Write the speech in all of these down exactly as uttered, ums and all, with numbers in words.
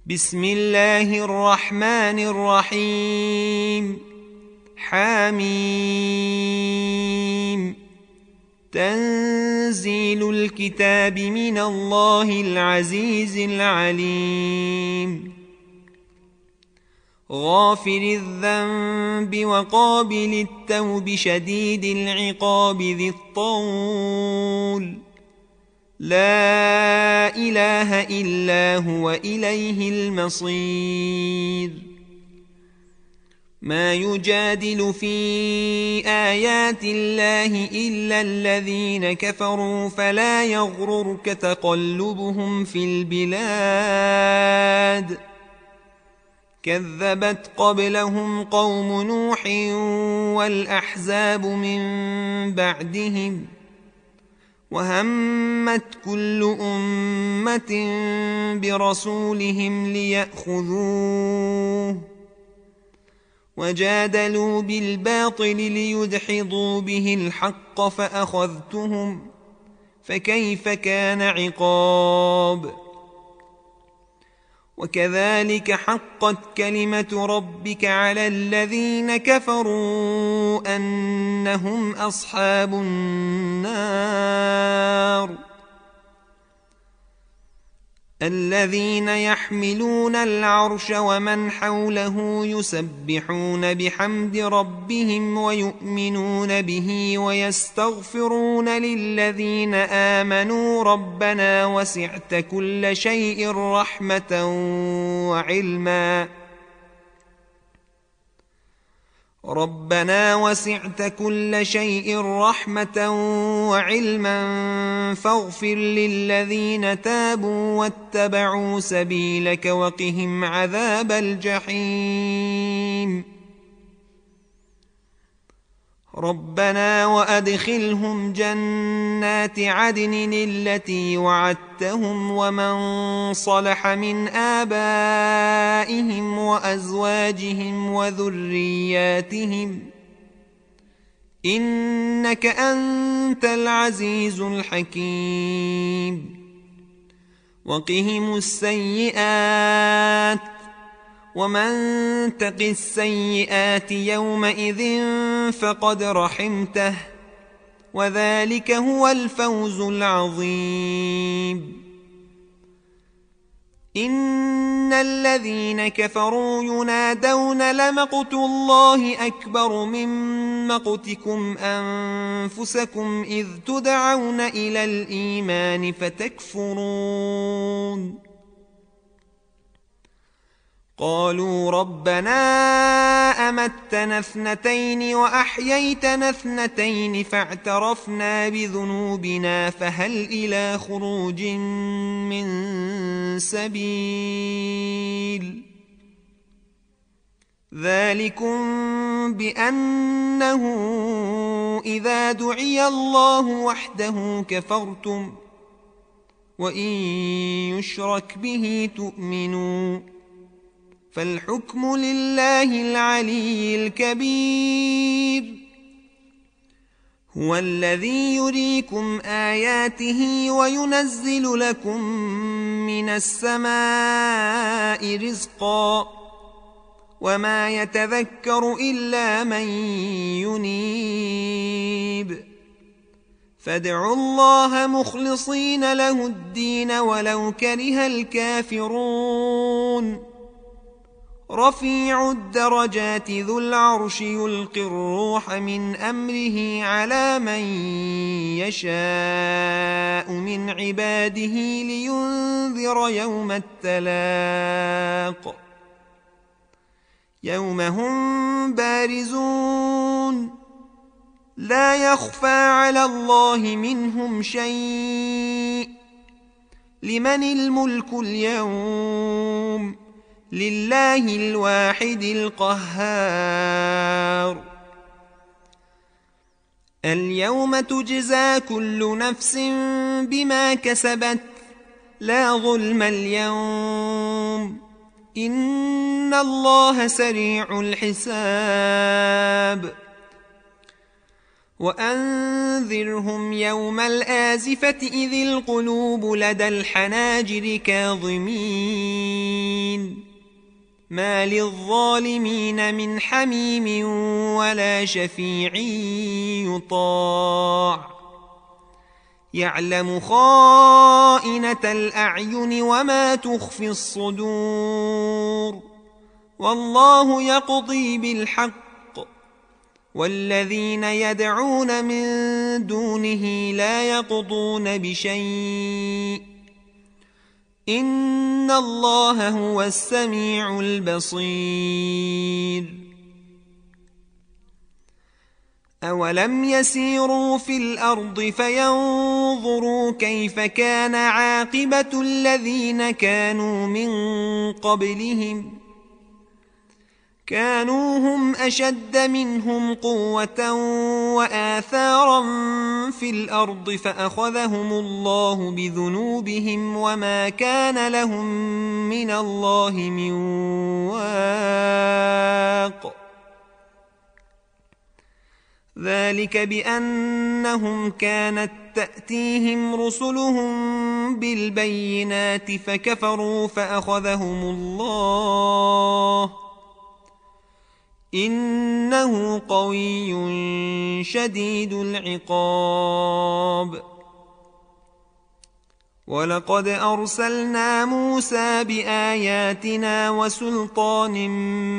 بسم الله الرحمن الرحيم حميم تنزيل الكتاب من الله العزيز العليم غافر الذنب وقابل التوب شديد العقاب ذي الطول لا إله إلا هو إليه المصير ما يجادل في آيات الله إلا الذين كفروا فلا يغررك تقلبهم في البلاد كذبت قبلهم قوم نوح والأحزاب من بعدهم وهمت كل أمة برسولهم ليأخذوه وجادلوا بالباطل ليدحضوا به الحق فأخذتهم فكيف كان عقاب وكذلك حقت كلمة ربك على الذين كفروا أنهم أصحاب النار الذين يحملون العرش ومن حوله يسبحون بحمد ربهم ويؤمنون به ويستغفرون للذين آمنوا ربنا وسعت كل شيء رحمة وعلما ربنا وسعت كل شيء رحمة وعلما فاغفر للذين تابوا واتبعوا سبيلك وقهم عذاب الجحيم ربنا وأدخلهم جنات عدن التي وعدتهم ومن صلح من آبائهم وأزواجهم وذرياتهم إنك أنت العزيز الحكيم وقهم السيئات ومن تق السيئات يومئذ فقد رحمته وذلك هو الفوز العظيم إن الذين كفروا ينادون لمقت الله أكبر من مقتكم أنفسكم إذ تدعون إلى الإيمان فتكفرون قالوا ربنا أمتنا اثنتين وأحييتنا اثنتين فاعترفنا بذنوبنا فهل إلى خروج من سبيل ذلكم بأنه إذا دعي الله وحده كفرتم وإن يشرك به تؤمنوا فالحكم لله العلي الكبير هو الذي يريكم آياته وينزل لكم من السماء رزقا وما يتذكر إلا من ينيب فادعوا الله مخلصين له الدين ولو كره الكافرون رفيع الدرجات ذو العرش يلقي الروح من أمره على من يشاء من عباده لينذر يوم التلاق يوم هم بارزون لا يخفى على الله منهم شيء لمن الملك اليوم لله الواحد القهار اليوم تجزى كل نفس بما كسبت لا ظلم اليوم إن الله سريع الحساب وأنذرهم يوم الآزفة إذ القلوب لدى الحناجر كاظمين ما للظالمين من حميم ولا شفيع يطاع يعلم خائنة الأعين وما تخفي الصدور والله يقضي بالحق والذين يدعون من دونه لا يقضون بشيء إن الله هو السميع البصير أولم يسيروا في الأرض فينظروا كيف كان عاقبة الذين كانوا من قبلهم كانوا هم أشد منهم قوة وآثارا في الأرض فأخذهم الله بذنوبهم وما كان لهم من الله من واق ذلك بأنهم كانت تأتيهم رسلهم بالبينات فكفروا فأخذهم الله إنه قوي شديد العقاب ولقد أرسلنا موسى بآياتنا وسلطان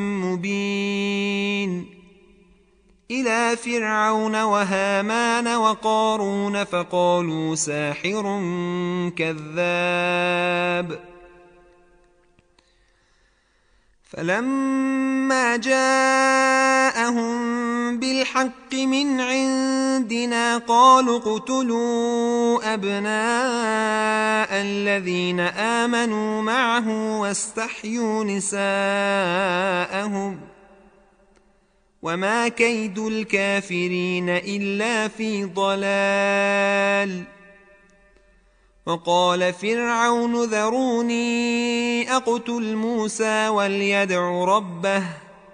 مبين إلى فرعون وهامان وقارون فقالوا ساحر كذاب فلما جاءهم بالحق من عندنا قالوا اقتلوا أبناء الذين آمنوا معه واستحيوا نساءهم وما كيد الكافرين إلا في ضلال وقال فرعون ذروني أقتل موسى وليدع ربه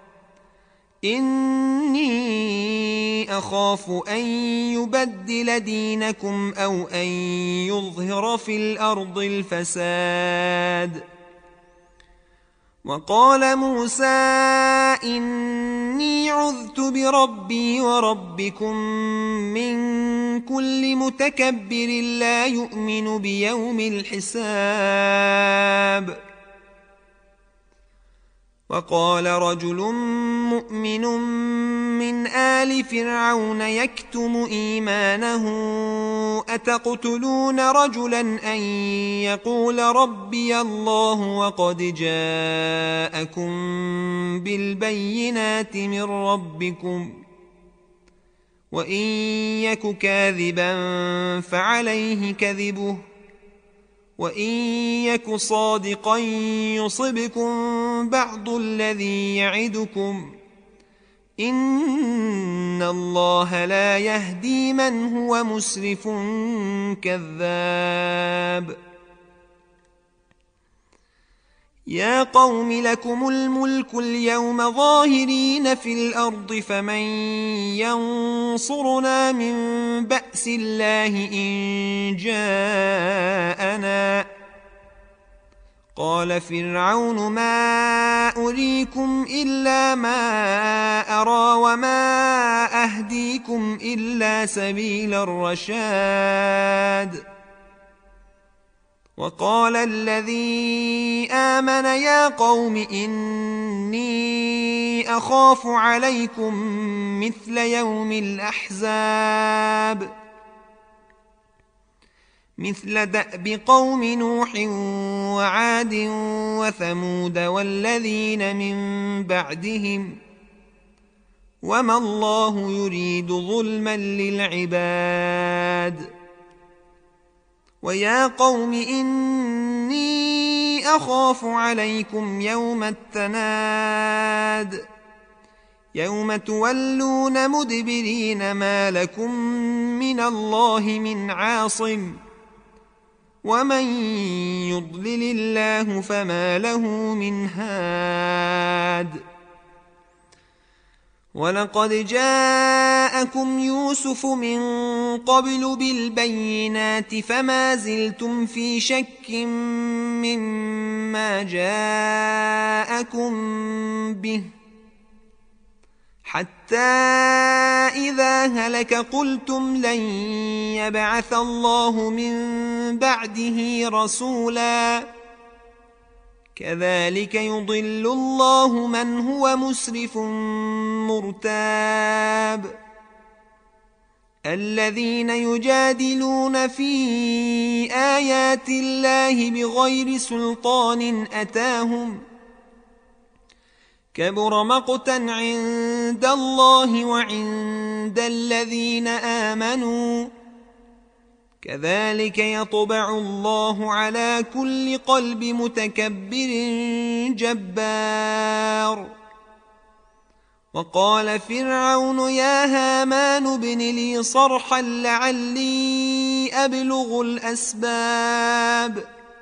إني أخاف أن يبدل دينكم أو أن يظهر في الأرض الفساد وقال موسى إني عذت بربي وربكم من كل متكبر لا يؤمن بيوم الحساب وقال رجل مؤمن من آل فرعون يكتم إيمانه أتقتلون رجلا أن يقول ربي الله وقد جاءكم بالبينات من ربكم وإن يك كاذبا فعليه كذبه وإن يك صادقا يصبكم بعض الذي يعدكم إن الله لا يهدي من هو مسرف كذاب يا قوم لكم الملك اليوم ظاهرين في الأرض فمن ينصرنا من بأس الله إن جاءنا قال فرعون ما أريكم إلا ما أرى وما أهديكم إلا سبيل الرشاد وقال الذي آمن يا قوم إني أخاف عليكم مثل يوم الأحزاب مثل دأب قوم نوح وعاد وثمود والذين من بعدهم وما الله يريد ظلما للعباد ويا قوم إني أخاف عليكم يوم التناد يوم تولون مدبرين ما لكم من الله من عاصم ومن يضلل الله فما له من هاد ولقد جاءكم يوسف من قبل بالبينات فما زلتم في شك مما جاءكم به حتى إذا هلك قلتم لن يبعث الله من بعده رسولا كذلك يضل الله من هو مسرف مرتاب الذين يجادلون في آيات الله بغير سلطان أتاهم كبر مقتا عند الله وعند الذين آمنوا كذلك يطبع الله على كل قلب متكبر جبار وقال فرعون يا هامان ابن لي صرحا لعلي أبلغ الأسباب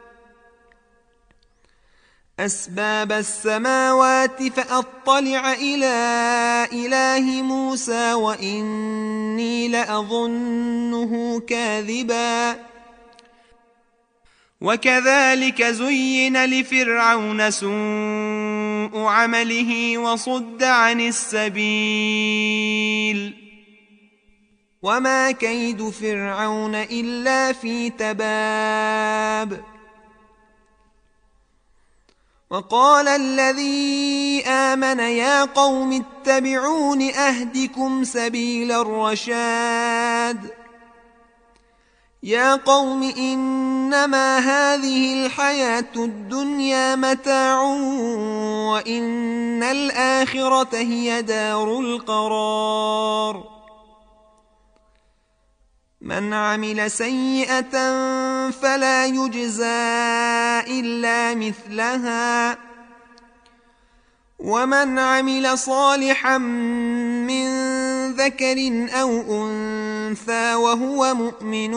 أسباب السماوات فأطلع إلى إله موسى وإني لأظنه كاذبا وكذلك زين لفرعون سوء عمله وصد عن السبيل وما كيد فرعون إلا في تباب وقال الذي آمن يا قوم اتبعون أهدكم سبيل الرشاد يا قوم إنما هذه الحياة الدنيا متاع وإن الآخرة هي دار القرار من عمل سيئة فلا يجزى إلا مثلها ومن عمل صالحا من ذكر أو أنثى وهو مؤمن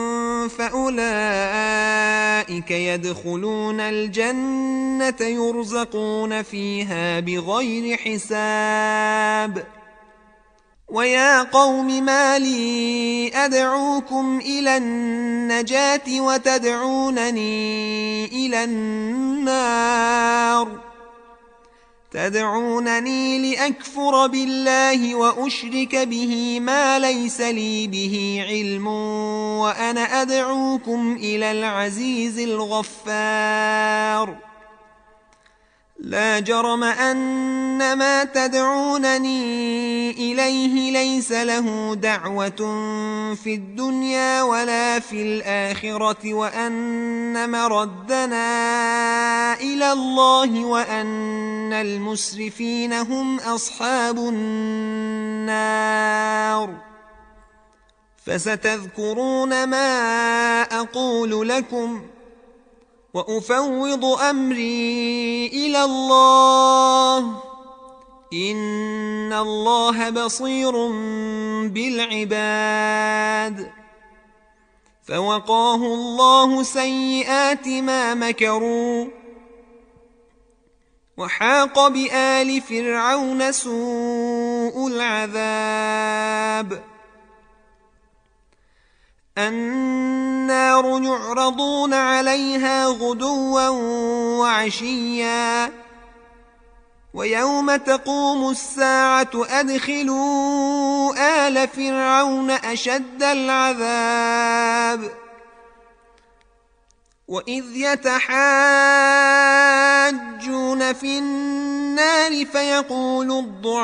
فأولئك يدخلون الجنة يرزقون فيها بغير حساب ويا قوم ما لي أدعوكم إلى النجاة وتدعونني إلى النار تدعونني لأكفر بالله وأشرك به ما ليس لي به علم وأنا أدعوكم إلى العزيز الغفار لا جرم أن ما تدعونني إليه ليس له دعوة في الدنيا ولا في الآخرة وأن مردنا إلى الله وأن المسرفين هم أصحاب النار فستذكرون ما أقول لكم وأفوض أمري إلى الله إن الله بصير بالعباد فوقاه الله سيئات ما مكروا وحاق بآل فرعون سوء العذاب النار يعرضون عليها غدوا وعشيا ويوم تقوم الساعة أدخلوا آل فرعون أشد العذاب وإذ يتحاجون في النار فيقول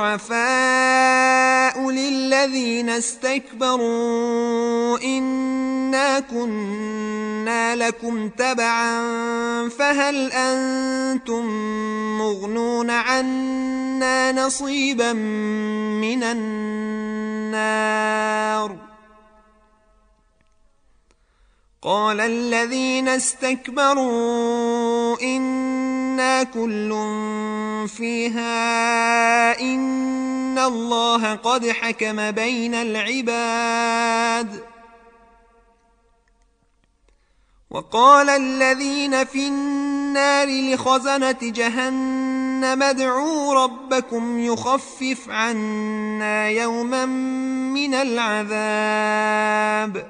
الضعفاء للذين استكبروا إنا كنا لكم تبعا فهل أنتم مغنون عنا نصيبا من النار قال الذين استكبروا إنا كل فيها إن الله قد حكم بين العباد وقال الذين في النار لخزنة جهنم جهنم ادعوا ربكم يخفف عنا يوما من العذاب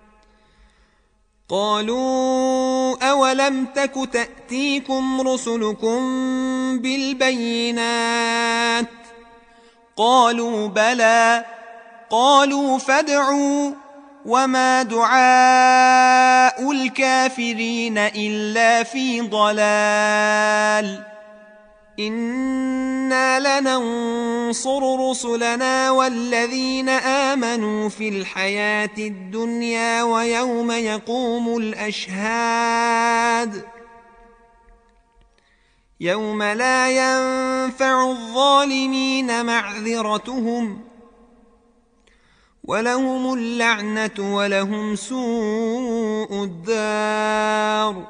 قالوا أولم تك تأتيكم رسلكم بالبينات قالوا بلى قالوا فادعوا وما دعاء الكافرين إلا في ضلال إنا لننصر رسلنا والذين آمنوا في الحياة الدنيا ويوم يقوم الأشهاد يوم لا ينفع الظالمين معذرتهم ولهم اللعنة ولهم سوء الدار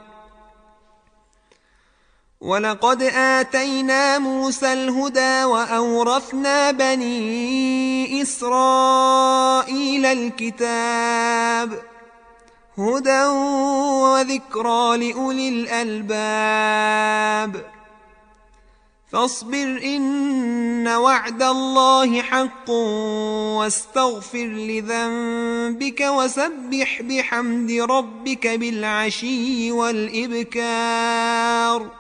ولقد آتينا موسى الهدى وأورثنا بني إسرائيل الكتاب هدى وذكرى لأولي الألباب فاصبر إن وعد الله حق واستغفر لذنبك وسبح بحمد ربك بالعشي والإبكار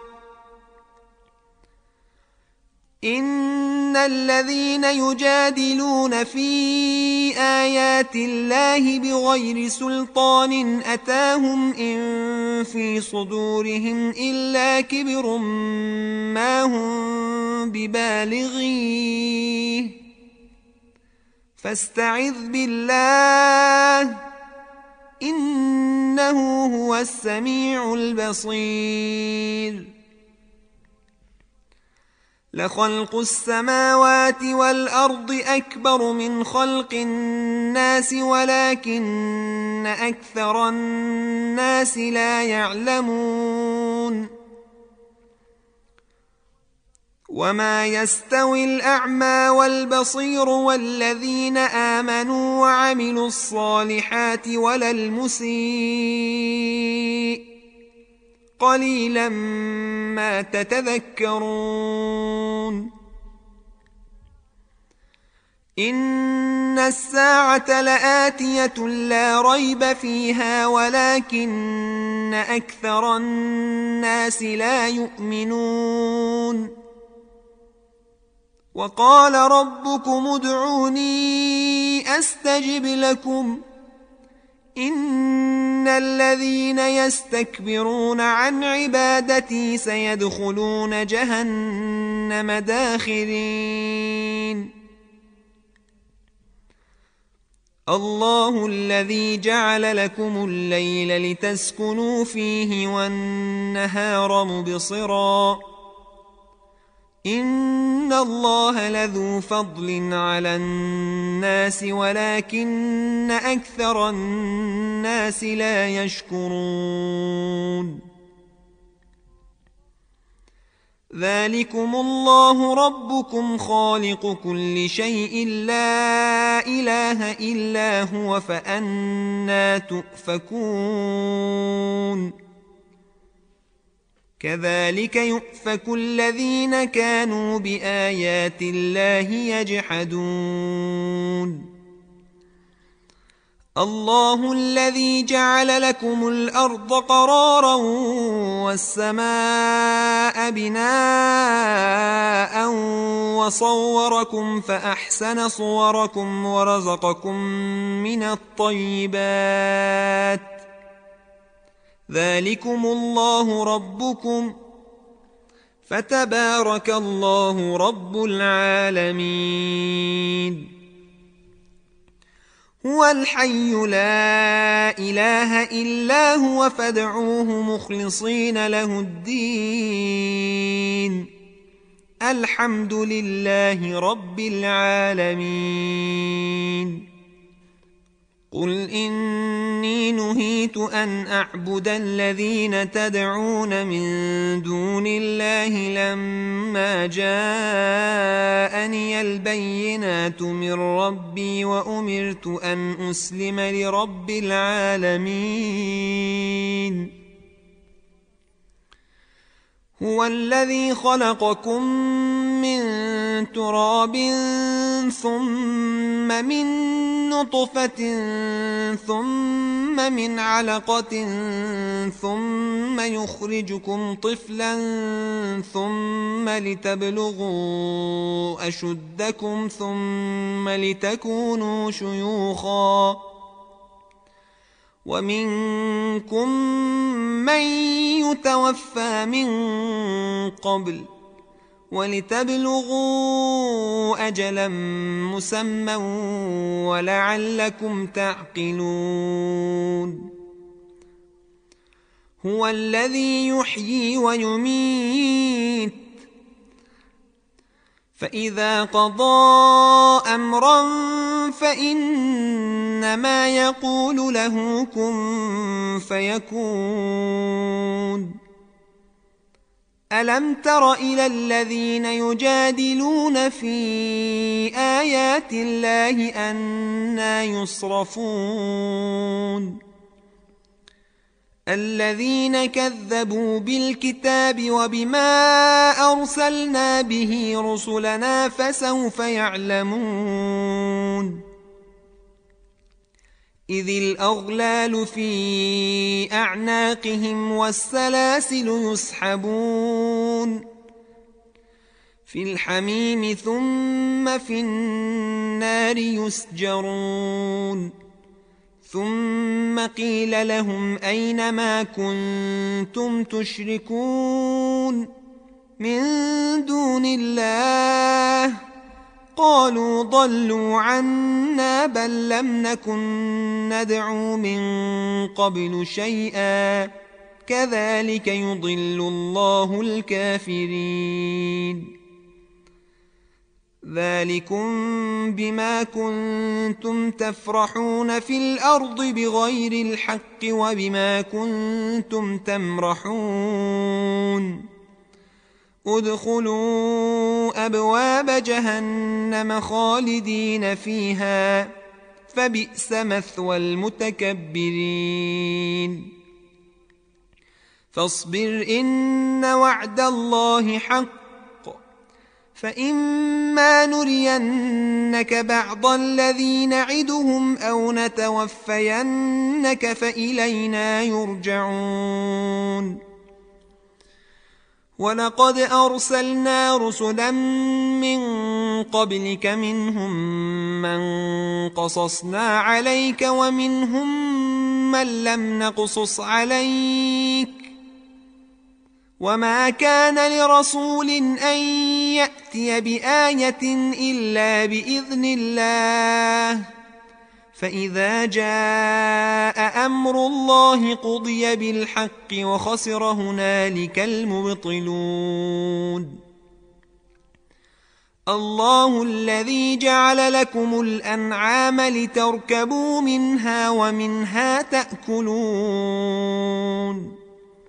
إن الذين يجادلون في آيات الله بغير سلطان أتاهم إن في صدورهم إلا كبر ما هم ببالغيه فاستعذ بالله إنه هو السميع البصير لخلق السماوات والأرض أكبر من خلق الناس ولكن أكثر الناس لا يعلمون وما يستوي الأعمى والبصير والذين آمنوا وعملوا الصالحات ولا المسيء قليلا ما تتذكرون إن الساعة لآتية لا ريب فيها ولكن أكثر الناس لا يؤمنون وقال ربكم ادعوني أستجب لكم إن الذين يستكبرون عن عبادتي سيدخلون جهنم داخرين الله الذي جعل لكم الليل لتسكنوا فيه والنهار مبصرا إن الله لذو فضل على الناس ولكن أكثر الناس لا يشكرون ذلكم الله ربكم خالق كل شيء لا إله إلا هو فأنى تؤفكون كذلك يؤفك الذين كانوا بآيات الله يجحدون الله الذي جعل لكم الأرض قرارا والسماء بناء وصوركم فأحسن صوركم ورزقكم من الطيبات ذلكم الله ربكم فتبارك الله رب العالمين هو الحي لا إله إلا هو فادعوه مخلصين له الدين الحمد لله رب العالمين قل إني نهيت أن أعبد الذين تدعون من دون الله لما جاءني البينات من ربي وأمرت أن أسلم لرب العالمين هو الذي خلقكم من تراب ثم من نطفة ثم من علقة ثم يخرجكم طفلا ثم لتبلغوا أشدكم ثم لتكونوا شيوخا ومنكم من يتوفى من قبل ولتبلغوا أجلا مسمى ولعلكم تعقلون هو الذي يحيي ويميت فإذا قضى أمرا فإنما يقول له كن فيكون ألم تر إلى الذين يجادلون في آيات الله أنى يصرفون الذين كذبوا بالكتاب وبما أرسلنا به رسلنا فسوف يعلمون إذ الأغلال في أعناقهم والسلاسل يسحبون في الحميم ثم في النار يسجرون ثم قيل لهم أين ما كنتم تشركون من دون الله قالوا ضلوا عنا بل لم نكن ندعو من قبل شيئا كذلك يضل الله الكافرين ذلكم بما كنتم تفرحون في الأرض بغير الحق وبما كنتم تمرحون ادخلوا أبواب جهنم خالدين فيها فبئس مثوى المتكبرين فاصبر إن وعد الله حق فإما نرينك بعض الذي نعدهم أو نتوفينك فإلينا يرجعون ولقد أرسلنا رسلا من قبلك منهم من قصصنا عليك ومنهم من لم نقصص عليك وما كان لرسول أن يأتي بآية إلا بإذن الله فإذا جاء أمر الله قضي بالحق وخسر هنالك المبطلون الله الذي جعل لكم الأنعام لتركبوا منها ومنها تأكلون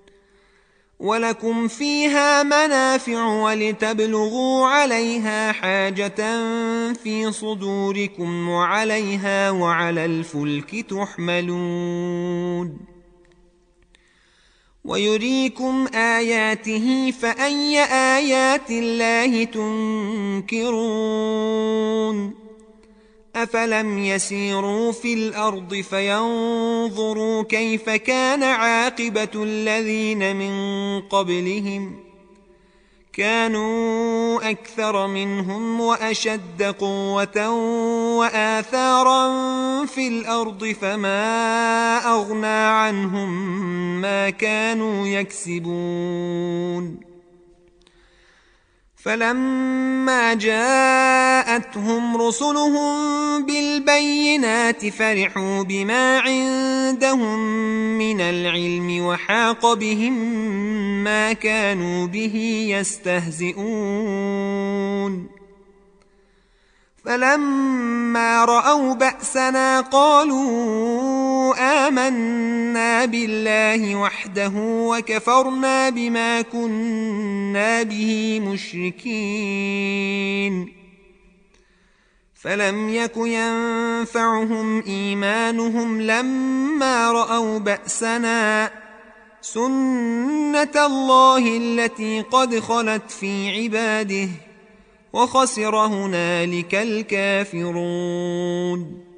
ولكم فيها منافع ولتبلغوا عليها حاجة في صدوركم وعليها وعلى الفلك تحملون ويريكم آياته فأي آيات الله تنكرون أفلم يسيروا في الأرض فينظروا كيف كان عاقبة الذين من قبلهم كانوا أكثر منهم وأشد قوة وآثارا في الأرض فما أغنى عنهم ما كانوا يكسبون فلما جاءتهم رسلهم بالبينات فرحوا بما عندهم من العلم وحاق بهم ما كانوا به يستهزئون فلما رأوا بأسنا قالوا آمنا بالله وحده وكفرنا بما كنا به مشركين فلم يك ينفعهم إيمانهم لما رأوا بأسنا سنة الله التي قد خلت في عباده وخسر هنالك الكافرون.